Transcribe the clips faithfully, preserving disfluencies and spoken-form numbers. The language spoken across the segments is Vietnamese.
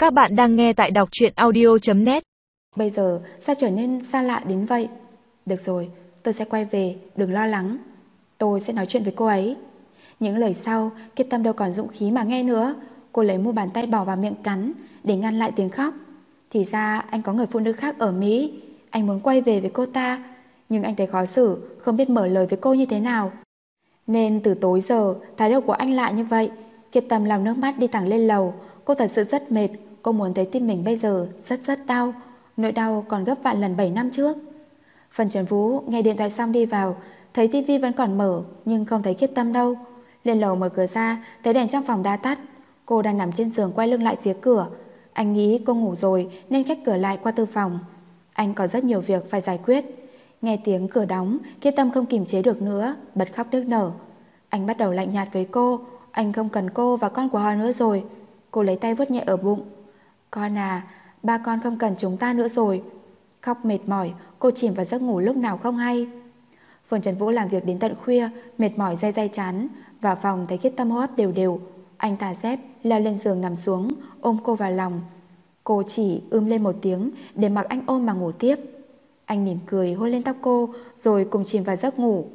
Các bạn đang nghe tại đọc truyện audio chấm net. Bây giờ sao trở nên xa lạ đến vậy? Được rồi, tôi sẽ quay về, đừng lo lắng. Tôi sẽ nói chuyện với cô ấy. Những lời sau, Kiết Tâm đâu còn dũng khí mà nghe nữa. Cô lấy mu bàn tay bỏ vào miệng cắn để ngăn lại tiếng khóc. Thì ra anh có người phụ nữ khác ở Mỹ. Anh muốn quay về với cô ta, nhưng anh thấy khó xử, không biết mở lời với cô như thế nào. Nên từ tối giờ, thái độ của anh lạ như vậy. Kiết Tâm lau nước mắt đi thẳng lên lầu. Cô thật sự rất mệt. Cô muốn thấy tim mình bây giờ rất rất đau. Nỗi đau còn gấp vạn lần bảy năm trước. Phần Trần Vũ nghe điện thoại xong đi vào, thấy tivi vẫn còn mở nhưng không thấy Kiết Tâm đâu. Lên lầu mở cửa ra, thấy đèn trong phòng đã tắt. Cô đang nằm trên giường quay lưng lại phía cửa. Anh nghĩ cô ngủ rồi nên khép cửa lại qua tư phòng. Anh có rất nhiều việc phải giải quyết. Nghe tiếng cửa đóng, Kiết Tâm không kiềm chế được nữa, bật khóc nức nở. Anh bắt đầu lạnh nhạt với cô. Anh không cần cô và con của họ nữa rồi. Cô lấy tay vuốt nhẹ ở bụng. Con à, ba con không cần chúng ta nữa rồi. Khóc mệt mỏi, cô chìm vào giấc ngủ lúc nào không hay. Phương Trần Vũ làm việc đến tận khuya, mệt mỏi day day chán. Vào phòng thấy Kiết Tâm hô hấp đều đều. Anh thả dép, leo lên giường nằm xuống, ôm cô vào lòng. Cô chỉ ưm lên một tiếng để mặc anh ôm mà ngủ tiếp. Anh mỉm cười hôn lên tóc cô, rồi cùng chìm vào giấc ngủ.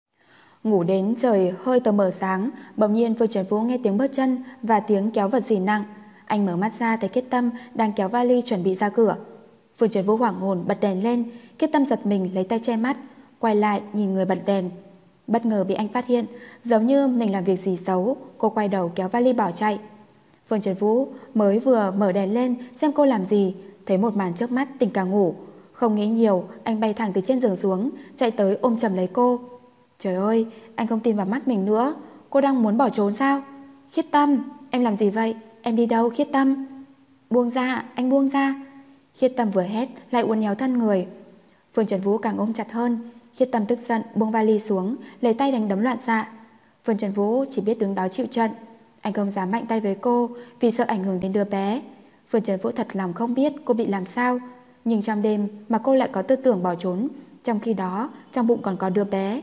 Ngủ đến trời hơi tờ mờ sáng, bỗng nhiên Phương Trần Vũ nghe tiếng bước chân và tiếng kéo vật gì nặng. Anh mở mắt ra thấy Kiết Tâm đang kéo vali chuẩn bị ra cửa. Phương Trần Vũ hoảng hồn bật đèn lên. Kiết Tâm giật mình lấy tay che mắt, quay lại nhìn người bật đèn. Bất ngờ bị anh phát hiện, giống như mình làm việc gì xấu. Cô quay đầu kéo vali bỏ chạy. Phương Trần Vũ mới vừa mở đèn lên xem cô làm gì, thấy một màn trước mắt tỉnh cả ngủ. Không nghĩ nhiều, anh bay thẳng từ trên giường xuống, chạy tới ôm chầm lấy cô. Trời ơi, anh không tin vào mắt mình nữa. Cô đang muốn bỏ trốn sao? Khiết Tâm, em làm gì vậy? Em đi đâu Khiết Tâm? Buông ra, anh buông ra. Khiết Tâm vừa hét lại uốn éo thân người. Phương Trần Vũ càng ôm chặt hơn. Khiết Tâm tức giận buông vali xuống, lấy tay đánh đấm loạn xạ. Phương Trần Vũ chỉ biết đứng đó chịu trận. Anh không dám mạnh tay với cô vì sợ ảnh hưởng đến đứa bé. Phương Trần Vũ thật lòng không biết cô bị làm sao, nhưng trong đêm mà cô lại có tư tưởng bỏ trốn, trong khi đó trong bụng còn có đứa bé.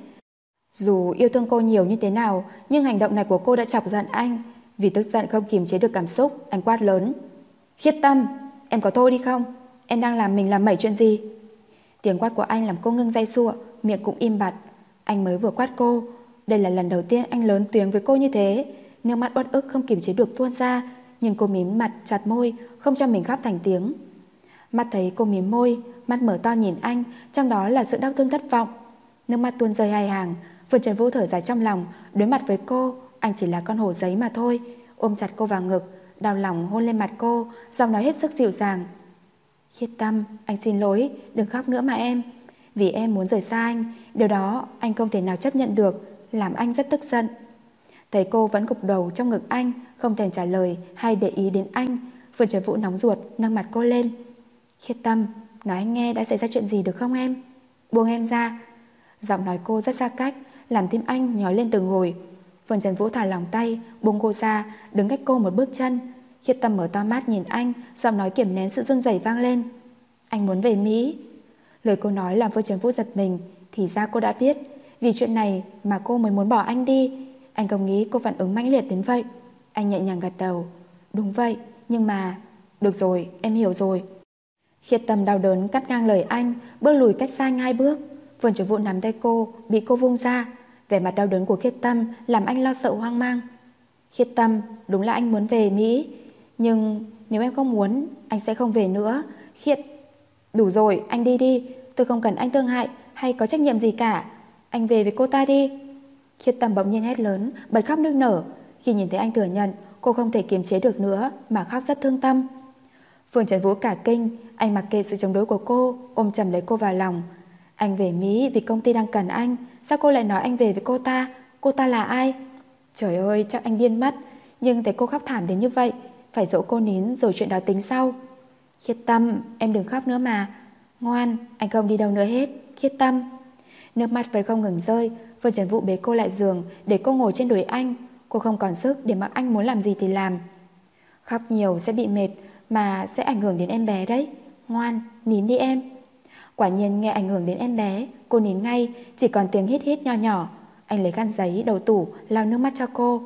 Dù yêu thương cô nhiều như thế nào, nhưng hành động này của cô đã chọc giận anh. Vì tức giận không kiềm chế được cảm xúc, anh quát lớn. Khiết Tâm, em có thôi đi không? Em đang làm mình làm mẩy chuyện gì? Tiếng quát của anh làm cô ngưng giãy giụa, miệng cũng im bặt. Anh mới vừa quát cô. Đây là lần đầu tiên anh lớn tiếng với cô như thế. Nước mắt uất ức không kiềm chế được tuôn ra, nhưng cô mím mặt chặt môi, không cho mình khóc thành tiếng. Mắt thấy cô mím môi, mắt mở to nhìn anh, trong đó là sự đau thương thất vọng. Nước mắt tuôn rơi hai hàng. Phương Trần Vũ thở dài trong lòng. Đối mặt với cô, anh chỉ là con hổ giấy mà thôi. Ôm chặt cô vào ngực, đau lòng hôn lên mặt cô, giọng nói hết sức dịu dàng. Khiết Tâm, anh xin lỗi, đừng khóc nữa mà em. Vì em muốn rời xa anh, điều đó anh không thể nào chấp nhận được, làm anh rất tức giận. Thấy cô vẫn gục đầu trong ngực anh, không thèm trả lời hay để ý đến anh, Phương Trần Vũ nóng ruột nâng mặt cô lên. Khiết Tâm, nói anh nghe đã xảy ra chuyện gì được không em? Buông em ra. Giọng nói cô rất xa cách, làm tim anh nhói lên từng hồi. Phương Trần Vũ thả lỏng tay, buông cô ra, đứng cách cô một bước chân. Khiết Tâm mở to mắt nhìn anh, giọng nói kiềm nén sự run rẩy vang lên. Anh muốn về Mỹ. Lời cô nói làm Phương Trần Vũ giật mình. Thì ra cô đã biết, vì chuyện này mà cô mới muốn bỏ anh đi. Anh không nghĩ cô phản ứng mãnh liệt đến vậy. Anh nhẹ nhàng gật đầu. Đúng vậy, nhưng mà... Được rồi, em hiểu rồi. Khiết Tâm đau đớn cắt ngang lời anh, bước lùi cách xa anh hai bước. Phương Trần Vũ nắm tay cô, bị cô vung ra. Vẻ mặt đau đớn của Khiết Tâm làm anh lo sợ hoang mang. Khiết Tâm, đúng là anh muốn về Mỹ, nhưng nếu em không muốn, anh sẽ không về nữa. Khiết... Đủ rồi, anh đi đi. Tôi không cần anh thương hại hay có trách nhiệm gì cả. Anh về với cô ta đi. Khiết Tâm bỗng nhiên hét lớn, bật khóc nức nở. Khi nhìn thấy anh thừa nhận, cô không thể kiềm chế được nữa mà khóc rất thương tâm. Phương Trần Vũ cả kinh. Anh mặc kệ sự chống đối của cô, ôm chầm lấy cô vào lòng. Anh về Mỹ vì công ty đang cần anh. Sao cô lại nói anh về với cô ta? Cô ta là ai? Trời ơi, chắc anh điên mất. Nhưng thấy cô khóc thảm đến như vậy, phải dỗ cô nín rồi chuyện đó tính sau. Khiết Tâm, em đừng khóc nữa mà. Ngoan, anh không đi đâu nữa hết. Khiết Tâm. Nước mắt vẫn không ngừng rơi. Phương Trần Vũ bế cô lại giường để cô ngồi trên đùi anh. Cô không còn sức để mặc anh muốn làm gì thì làm. Khóc nhiều sẽ bị mệt, mà sẽ ảnh hưởng đến em bé đấy. Ngoan, nín đi em. Quả nhiên nghe ảnh hưởng đến em bé, cô nín ngay, chỉ còn tiếng hít hít nho nhỏ. Anh lấy khăn giấy đầu tủ lau nước mắt cho cô.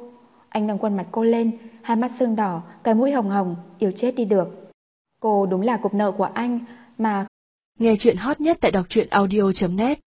Anh nâng khuôn mặt cô lên, hai mắt sưng đỏ, cái mũi hồng hồng, yêu chết đi được. Cô đúng là cục nợ của anh mà. Nghe chuyện hot nhất tại đọc truyện audio chấm net.